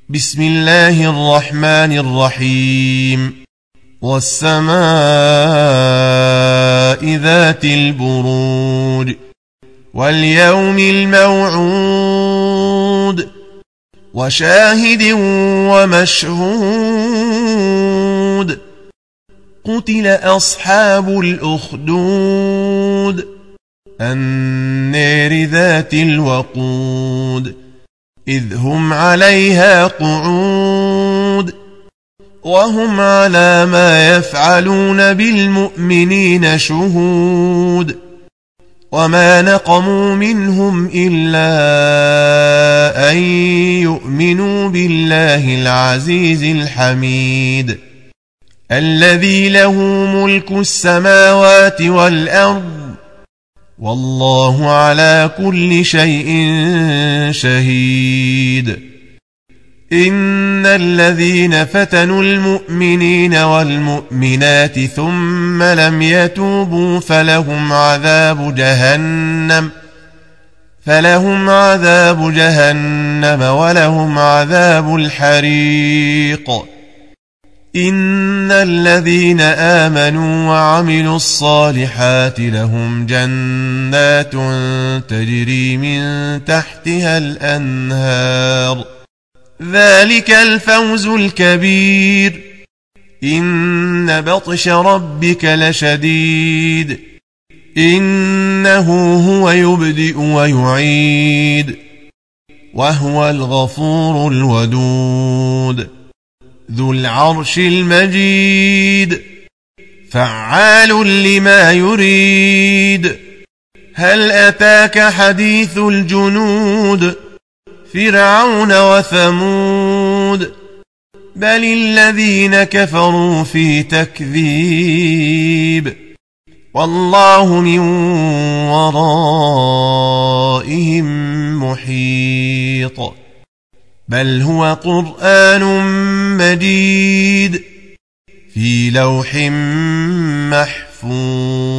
بسم الله الرحمن الرحيم والسماء ذات البروج واليوم الموعود وشاهد ومشهود قتل أصحاب الأخدود النار ذات الوقود إذ هم عليها قعود وهم على ما يفعلون بالمؤمنين شهود وما نقموا منهم إلا أن يؤمنوا بالله العزيز الحميد الذي له ملك السماوات والأرض والله على كل شيء شهيد إن الذين فتنوا المؤمنين والمؤمنات ثم لم يتوبوا فلهم عذاب جهنم ولهم عذاب الحريق إن الذين آمنوا وعملوا الصالحات لهم جنات تجري من تحتها الأنهار ذلك الفوز الكبير إن بطش ربك لشديد إنه هو يبدئ ويعيد وهو الغفور الودود ذو العرش المجيد فعال لما يريد هل أتاك حديث الجنود فرعون وثمود بل الذين كفروا في تكذيب والله من ورائهم محيط بل هو قرآن مجيد في لوح محفوظ